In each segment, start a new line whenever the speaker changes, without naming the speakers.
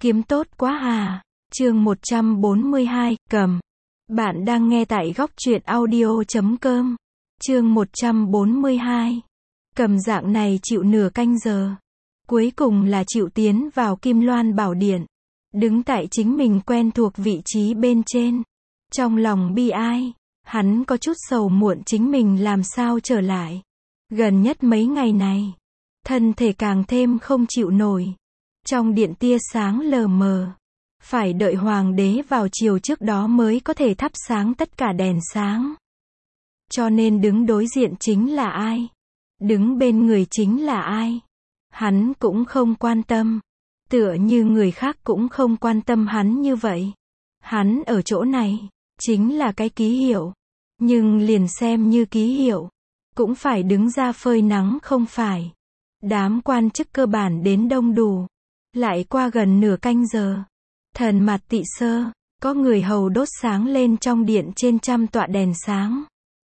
Kiếm tốt quá à. Chương 142, cầm. Bạn đang nghe tại góc truyện audio.com. Chương 142. Cầm dạng này chịu nửa canh giờ. Cuối cùng là chịu tiến vào Kim Loan Bảo Điện. Đứng tại chính mình quen thuộc vị trí bên trên. Trong lòng bi ai, hắn có chút sầu muộn chính mình làm sao trở lại. Gần nhất mấy ngày này, thân thể càng thêm không chịu nổi. Trong điện tia sáng lờ mờ. Phải đợi hoàng đế vào chiều trước đó mới có thể thắp sáng tất cả đèn sáng. Cho nên đứng đối diện chính là ai? Đứng bên người chính là ai? Hắn cũng không quan tâm. Tựa như người khác cũng không quan tâm hắn như vậy. Hắn ở chỗ này, chính là cái ký hiệu. Nhưng liền xem như ký hiệu, cũng phải đứng ra phơi nắng không phải. Đám quan chức cơ bản đến đông đủ. Lại qua gần nửa canh giờ. Thần mặt tị sơ, có người hầu đốt sáng lên trong điện trên trăm tọa đèn sáng.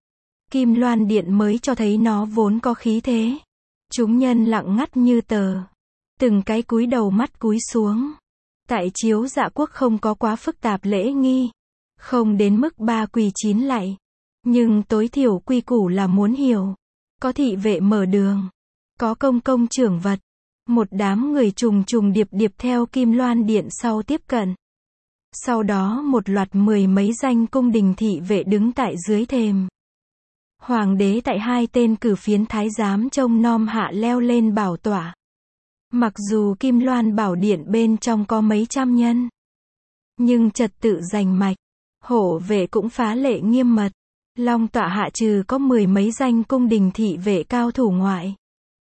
Kim Loan Điện mới cho thấy nó vốn có khí thế. Chúng nhân lặng ngắt như tờ. Từng cái cúi đầu mắt cúi xuống. Tại chiếu dạ quốc không có quá phức tạp lễ nghi. Không đến mức ba quỳ chín lạy. Nhưng tối thiểu quy củ là muốn hiểu. Có thị vệ mở đường. Có công công trưởng vật. Một đám người trùng trùng điệp điệp theo Kim Loan Điện sau tiếp cận. Sau đó một loạt mười mấy danh cung đình thị vệ đứng tại dưới thềm. Hoàng đế tại hai tên cử phiến thái giám trông nom hạ leo lên bảo tọa. Mặc dù Kim Loan Bảo Điện bên trong có mấy trăm nhân, nhưng trật tự rành mạch, hộ vệ cũng phá lệ nghiêm mật. Long tọa hạ trừ có mười mấy danh cung đình thị vệ cao thủ ngoại.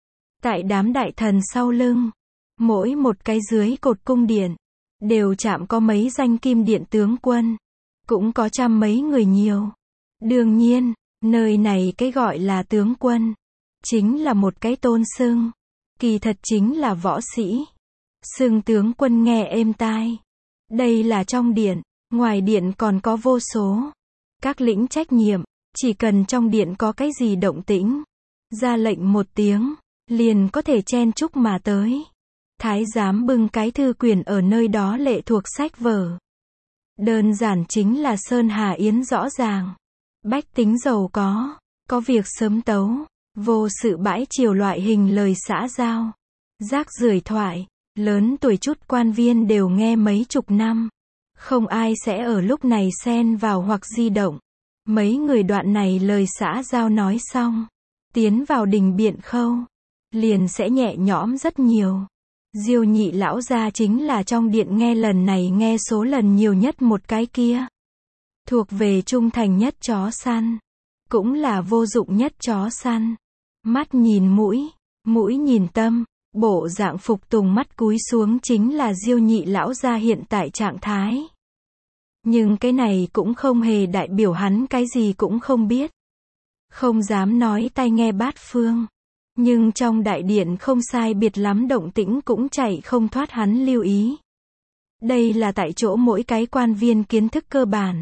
Tại đám đại thần sau lưng, mỗi một cái dưới cột cung điện, đều chạm có mấy danh kim điện tướng quân, cũng có trăm mấy người nhiều. Đương nhiên, nơi này cái gọi là tướng quân, chính là một cái tôn xưng, kỳ thật chính là võ sĩ. Xưng tướng quân nghe êm tai. Đây là trong điện, ngoài điện còn có vô số các lĩnh trách nhiệm, chỉ cần trong điện có cái gì động tĩnh, ra lệnh một tiếng, liền có thể chen chúc mà tới. Thái giám bưng cái thư quyển ở nơi đó lệ thuộc sách vở. Đơn giản chính là sơn hà yến rõ ràng. Bách tính giàu có việc sớm tấu, vô sự bãi triều loại hình lời xã giao. Rác rưởi thoại, lớn tuổi chút quan viên đều nghe mấy chục năm. Không ai sẽ ở lúc này xen vào hoặc di động. Mấy người đoạn này lời xã giao nói xong, tiến vào đình biện khâu, liền sẽ nhẹ nhõm rất nhiều. Diêu nhị lão gia chính là trong điện nghe lần này nghe số lần nhiều nhất một cái kia. Thuộc về trung thành nhất chó săn. Cũng là vô dụng nhất chó săn. Mắt nhìn mũi, mũi nhìn tâm, bộ dạng phục tùng mắt cúi xuống chính là Diêu nhị lão gia hiện tại trạng thái. Nhưng cái này cũng không hề đại biểu hắn cái gì cũng không biết. Không dám nói tai nghe bát phương. Nhưng trong đại điện không sai biệt lắm động tĩnh cũng chạy không thoát hắn lưu ý. Đây là tại chỗ mỗi cái quan viên kiến thức cơ bản.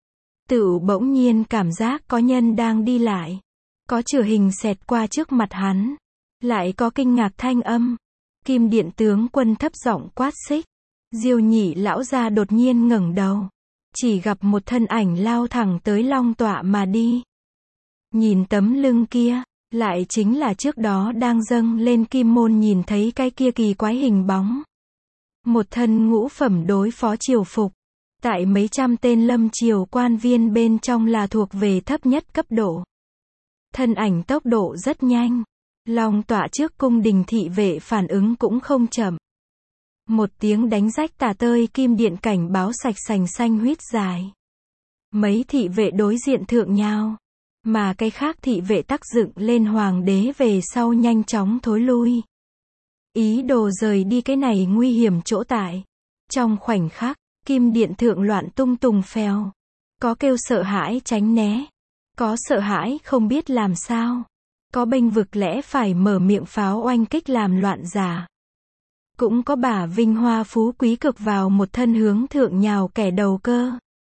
Tựu bỗng nhiên cảm giác có nhân đang đi lại. Có chửa hình xẹt qua trước mặt hắn. Lại có kinh ngạc thanh âm. Kim điện tướng quân thấp giọng quát xích. Diêu nhị lão gia đột nhiên ngẩng đầu. Chỉ gặp một thân ảnh lao thẳng tới long tọa mà đi. Nhìn tấm lưng kia. Lại chính là trước đó đang dâng lên kim môn nhìn thấy cái kia kỳ quái hình bóng. Một thân ngũ phẩm đối phó triều phục. Tại mấy trăm tên lâm triều quan viên bên trong là thuộc về thấp nhất cấp độ. Thân ảnh tốc độ rất nhanh. Long tọa trước cung đình thị vệ phản ứng cũng không chậm. Một tiếng đánh rách tả tơi kim điện cảnh báo sạch sành xanh huyết dài. Mấy thị vệ đối diện thượng nhao. Mà cái khác thị vệ tác dựng lên hoàng đế về sau nhanh chóng thối lui. Ý đồ rời đi cái này nguy hiểm chỗ tại. Trong khoảnh khắc, kim điện thượng loạn tung tùng phèo. Có kêu sợ hãi tránh né. Có sợ hãi không biết làm sao. Có bênh vực lẽ phải mở miệng pháo oanh kích làm loạn giả. Cũng có bả vinh hoa phú quý cực vào một thân hướng thượng nhào kẻ đầu cơ.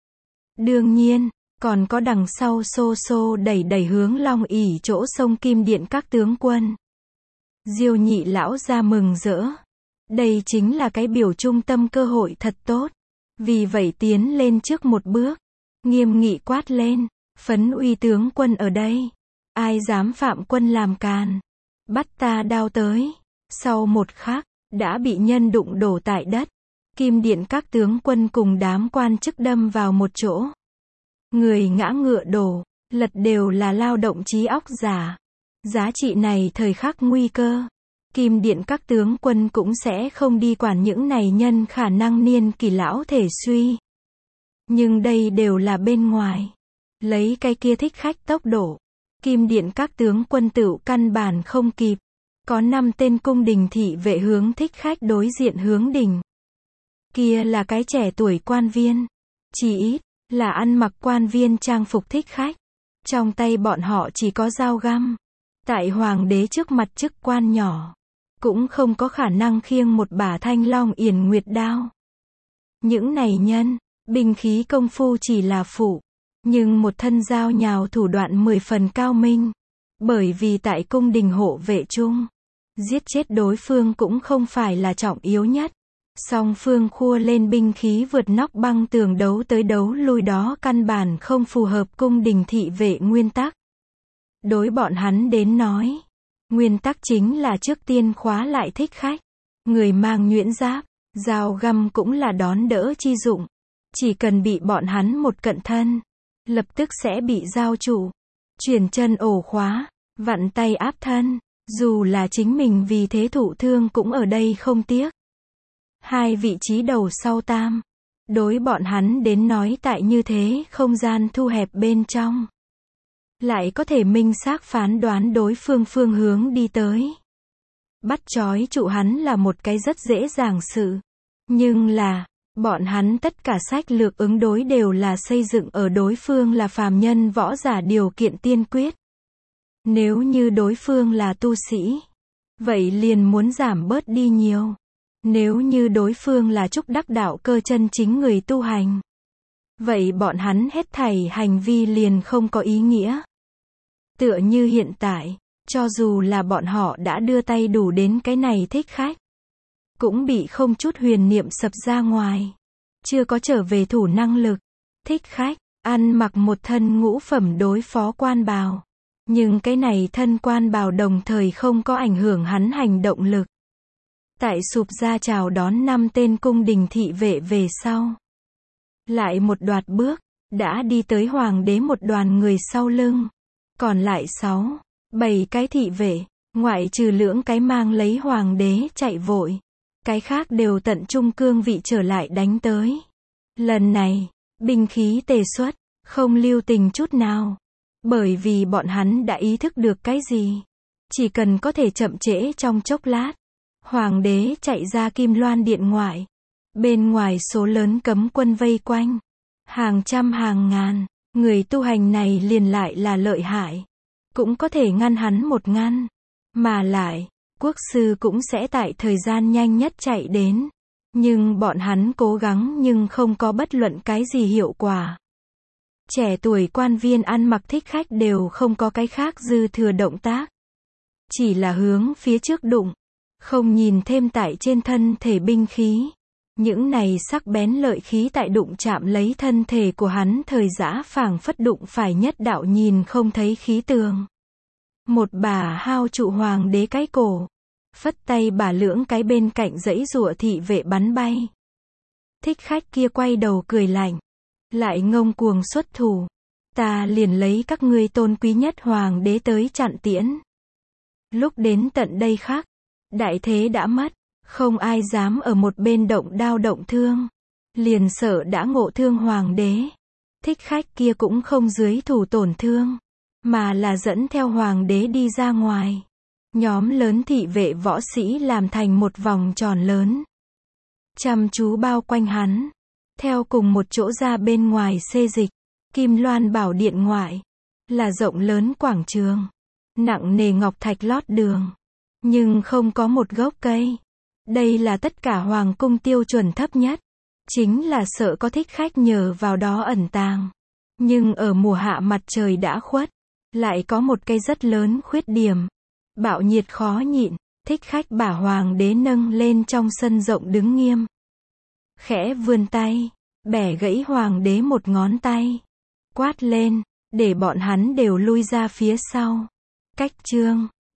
Đương nhiên, còn có đằng sau xô xô đẩy đẩy hướng long ỷ chỗ sông kim điện các tướng quân. Diêu nhị lão gia mừng rỡ. Đây chính là cái biểu trung tâm cơ hội thật tốt. Vì vậy tiến lên trước một bước, nghiêm nghị quát lên, Phấn Uy tướng quân ở đây. Ai dám phạm quân làm càn, bắt ta đao tới. Sau một khắc, đã bị nhân đụng đổ tại đất. Kim Điện các tướng quân cùng đám quan chức đâm vào một chỗ. Người ngã ngựa đổ, lật đều là lao động trí óc giả. Giá trị này thời khắc nguy cơ, Kim Điện các tướng quân cũng sẽ không đi quản những này nhân khả năng niên kỳ lão thể suy. Nhưng đây đều là bên ngoài. Lấy cái kia thích khách tốc độ, Kim Điện các tướng quân tựu căn bản không kịp. Có 5 tên cung đình thị vệ hướng thích khách đối diện hướng đình. Kia là cái trẻ tuổi quan viên. Chỉ ít, là ăn mặc quan viên trang phục thích khách. Trong tay bọn họ chỉ có dao găm. Tại hoàng đế trước mặt chức quan nhỏ, cũng không có khả năng khiêng một bả Thanh Long Yển Nguyệt đao. Những này nhân, binh khí công phu chỉ là phụ, nhưng một thân dao nhào thủ đoạn 10 phần cao minh. Bởi vì tại cung đình hộ vệ chung, giết chết đối phương cũng không phải là trọng yếu nhất. Song phương khua lên binh khí vượt nóc băng tường đấu tới đấu lui đó căn bản không phù hợp cung đình thị vệ nguyên tắc. Đối bọn hắn đến nói, nguyên tắc chính là trước tiên khóa lại thích khách. Người mang nhuyễn giáp, dao găm cũng là đón đỡ chi dụng. Chỉ cần bị bọn hắn một cận thân, lập tức sẽ bị giao chủ. Chuyển chân ổ khóa, vặn tay áp thân. Dù là chính mình vì thế thụ thương cũng ở đây không tiếc. Hai vị trí đầu sau tam. Đối bọn hắn đến nói tại như thế không gian thu hẹp bên trong, lại có thể minh xác phán đoán đối phương phương hướng đi tới. Bắt trói trụ hắn là một cái rất dễ dàng sự. Nhưng là, bọn hắn tất cả sách lược ứng đối đều là xây dựng ở đối phương là phàm nhân võ giả điều kiện tiên quyết. Nếu như đối phương là tu sĩ, vậy liền muốn giảm bớt đi nhiều. Nếu như đối phương là trúc đắc đạo cơ chân chính người tu hành, vậy bọn hắn hết thảy hành vi liền không có ý nghĩa. Tựa như hiện tại, cho dù là bọn họ đã đưa tay đủ đến cái này thích khách, cũng bị không chút huyền niệm sập ra ngoài. Chưa có trở về thủ năng lực. Thích khách, ăn mặc một thân ngũ phẩm đối phó quan bào. Nhưng cái này thân quan bào đồng thời không có ảnh hưởng hắn hành động lực. Tại sụp ra chào đón 5 tên cung đình thị vệ về sau. Lại một đoạt bước, đã đi tới hoàng đế một đoàn người sau lưng. Còn lại 6, 7 cái thị vệ, ngoại trừ lưỡng cái mang lấy hoàng đế chạy vội. Cái khác đều tận trung cương vị trở lại đánh tới. Lần này, binh khí tề xuất, không lưu tình chút nào. Bởi vì bọn hắn đã ý thức được cái gì. Chỉ cần có thể chậm trễ trong chốc lát. Hoàng đế chạy ra Kim Loan điện ngoại. Bên ngoài số lớn cấm quân vây quanh. Hàng trăm hàng ngàn, người tu hành này liền lại là lợi hại. Cũng có thể ngăn hắn một ngăn. Mà lại, quốc sư cũng sẽ tại thời gian nhanh nhất chạy đến. Nhưng bọn hắn cố gắng nhưng không có bất luận cái gì hiệu quả. Trẻ tuổi quan viên ăn mặc thích khách đều không có cái khác dư thừa động tác. Chỉ là hướng phía trước đụng. Không nhìn thêm tại trên thân thể binh khí. Những này sắc bén lợi khí tại đụng chạm lấy thân thể của hắn thời giã phảng phất đụng phải nhất đạo nhìn không thấy khí tường. Một bà hao trụ hoàng đế cái cổ. Phất tay bà lưỡng cái bên cạnh dãy giụa thị vệ bắn bay. Thích khách kia quay đầu cười lạnh. Lại ngông cuồng xuất thủ. Ta liền lấy các ngươi tôn quý nhất hoàng đế tới chặn tiễn. Lúc đến tận đây khắc, đại thế đã mất. Không ai dám ở một bên động đao động thương. Liền sợ đã ngộ thương hoàng đế. Thích khách kia cũng không dưới thủ tổn thương. Mà là dẫn theo hoàng đế đi ra ngoài. Nhóm lớn thị vệ võ sĩ làm thành một vòng tròn lớn. Chăm chú bao quanh hắn. Theo cùng một chỗ ra bên ngoài xê dịch. Kim Loan bảo điện ngoại. Là rộng lớn quảng trường. Nặng nề ngọc thạch lót đường. Nhưng không có một gốc cây. Đây là tất cả hoàng cung tiêu chuẩn thấp nhất. Chính là sợ có thích khách nhờ vào đó ẩn tàng. Nhưng ở mùa hạ mặt trời đã khuất. Lại có một cây rất lớn khuyết điểm. Bạo nhiệt khó nhịn. Thích khách bả hoàng đế nâng lên trong sân rộng đứng nghiêm. Khẽ vươn tay, bẻ gãy hoàng đế một ngón tay. Quát lên, để bọn hắn đều lui ra phía sau. Cách chương